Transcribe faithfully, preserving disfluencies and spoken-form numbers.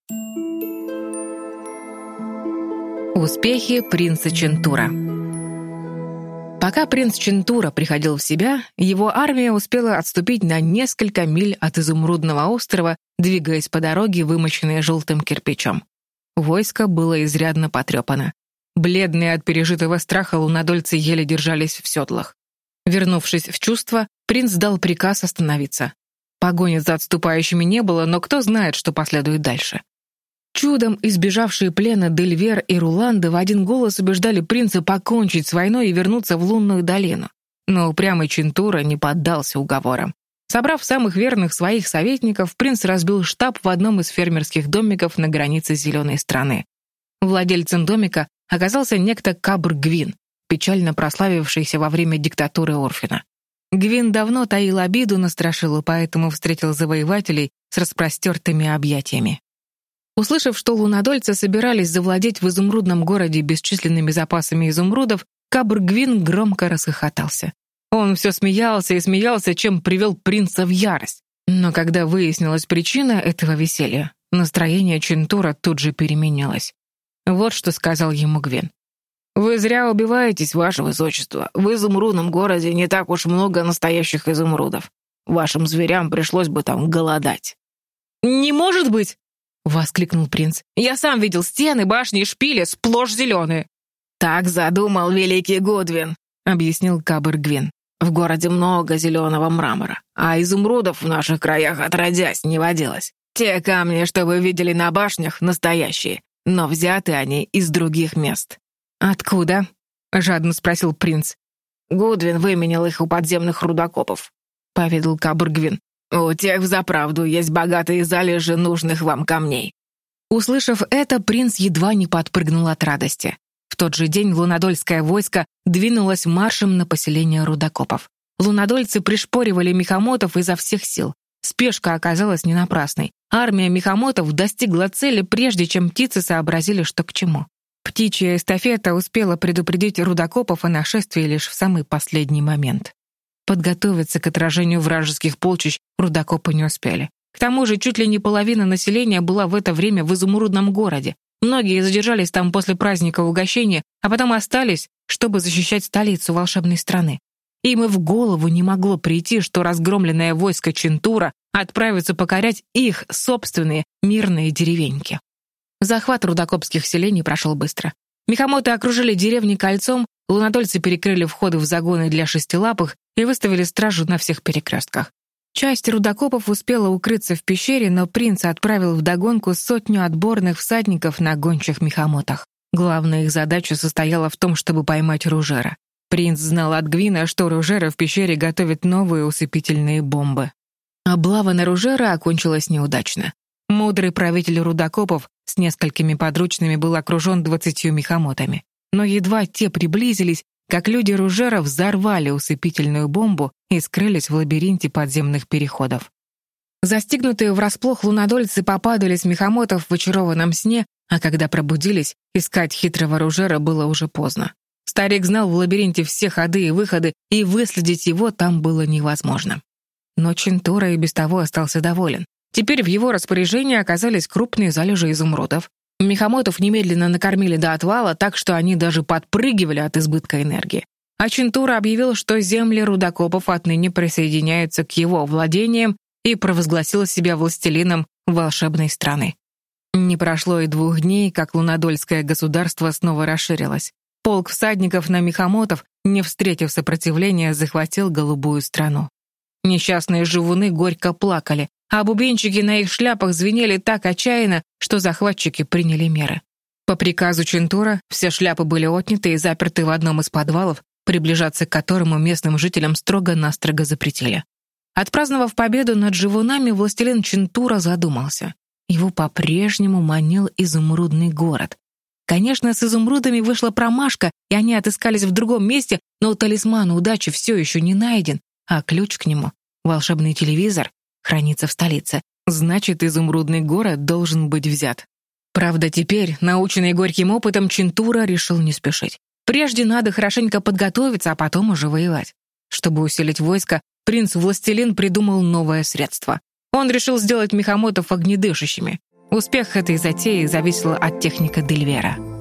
Успехи принца Чентура. Пока принц Чентура приходил в себя, его армия успела отступить на несколько миль от Изумрудного острова, двигаясь по дороге, вымощенной желтым кирпичом. Войско было изрядно потрепано. Бледные от пережитого страха лунодольцы еле держались в седлах. Вернувшись в чувство, принц дал приказ остановиться. Погони за отступающими не было, но кто знает, что последует дальше. Чудом избежавшие плена Дельвер и Руланда в один голос убеждали принца покончить с войной и вернуться в лунную долину. Но упрямый Чентура не поддался уговорам. Собрав самых верных своих советников, принц разбил штаб в одном из фермерских домиков на границе Зеленой страны. Владельцем домика оказался некто Кабр Гвин, печально прославившийся во время диктатуры Орфина. Гвин давно таил обиду на Страшилу, поэтому встретил завоевателей с распростертыми объятиями. Услышав, что лунодольцы собирались завладеть в изумрудном городе бесчисленными запасами изумрудов, Кабр Гвин громко расхохотался. Он все смеялся и смеялся, чем привел принца в ярость. Но когда выяснилась причина этого веселья, настроение Чентура тут же переменилось. Вот что сказал ему Гвин. «Вы зря убиваетесь, ваше высочество. В изумрудном городе не так уж много настоящих изумрудов. Вашим зверям пришлось бы там голодать». «Не может быть!» — воскликнул принц. «Я сам видел стены, башни и шпили сплошь зеленые». «Так задумал великий Гудвин», — объяснил Кабр Гвин. «В городе много зеленого мрамора, а изумрудов в наших краях отродясь не водилось. Те камни, что вы видели на башнях, настоящие, но взяты они из других мест». «Откуда?» — жадно спросил принц. «Гудвин выменял их у подземных рудокопов», — поведал Кабр Гвин. «У тех взаправду есть богатые залежи нужных вам камней». Услышав это, принц едва не подпрыгнул от радости. В тот же день лунодольское войско двинулось маршем на поселение рудокопов. Лунодольцы пришпоривали мехамотов изо всех сил. Спешка оказалась не напрасной. Армия мехамотов достигла цели, прежде чем птицы сообразили, что к чему. Птичья эстафета успела предупредить рудокопов о нашествии лишь в самый последний момент. Подготовиться к отражению вражеских полчищ рудокопы не успели. К тому же чуть ли не половина населения была в это время в изумрудном городе. Многие задержались там после праздника угощения, а потом остались, чтобы защищать столицу волшебной страны. Им и в голову не могло прийти, что разгромленное войско Чентура отправится покорять их собственные мирные деревеньки. Захват рудокопских селений прошел быстро. Мехамоты окружили деревни кольцом, лунодольцы перекрыли входы в загоны для шестилапых и выставили стражу на всех перекрестках. Часть рудокопов успела укрыться в пещере, но принц отправил вдогонку сотню отборных всадников на гончих мехамотах. Главная их задача состояла в том, чтобы поймать Ружера. Принц знал от Гвина, что Ружера в пещере готовит новые усыпительные бомбы. Облава на Ружера окончилась неудачно. Мудрый правитель рудокопов с несколькими подручными был окружен двадцатью мехамотами. Но едва те приблизились, как люди Ружера взорвали усыпительную бомбу и скрылись в лабиринте подземных переходов. Застигнутые врасплох лунодольцы попадали с мехамотов в очарованном сне, а когда пробудились, искать хитрого Ружера было уже поздно. Старик знал в лабиринте все ходы и выходы, и выследить его там было невозможно. Но Чентура и без того остался доволен. Теперь в его распоряжении оказались крупные залежи изумрудов. Мехамотов немедленно накормили до отвала, так что они даже подпрыгивали от избытка энергии. А Чентура объявил, что земли рудокопов отныне присоединяются к его владениям и провозгласил себя властелином волшебной страны. Не прошло и двух дней, как лунодольское государство снова расширилось. Полк всадников на мехамотов, не встретив сопротивления, захватил голубую страну. Несчастные живуны горько плакали, а бубенчики на их шляпах звенели так отчаянно, что захватчики приняли меры. По приказу Чентура все шляпы были отняты и заперты в одном из подвалов, приближаться к которому местным жителям строго-настрого запретили. Отпраздновав победу над живунами, властелин Чентура задумался. Его по-прежнему манил изумрудный город. Конечно, с изумрудами вышла промашка, и они отыскались в другом месте, но талисман удачи все еще не найден, а ключ к нему, волшебный телевизор, хранится в столице. Значит, изумрудный город должен быть взят. Правда, теперь, наученный горьким опытом, Чентура решил не спешить. Прежде надо хорошенько подготовиться, а потом уже воевать. Чтобы усилить войско, принц-властелин придумал новое средство. Он решил сделать мехамотов огнедышащими. Успех этой затеи зависел от техника Дельвера.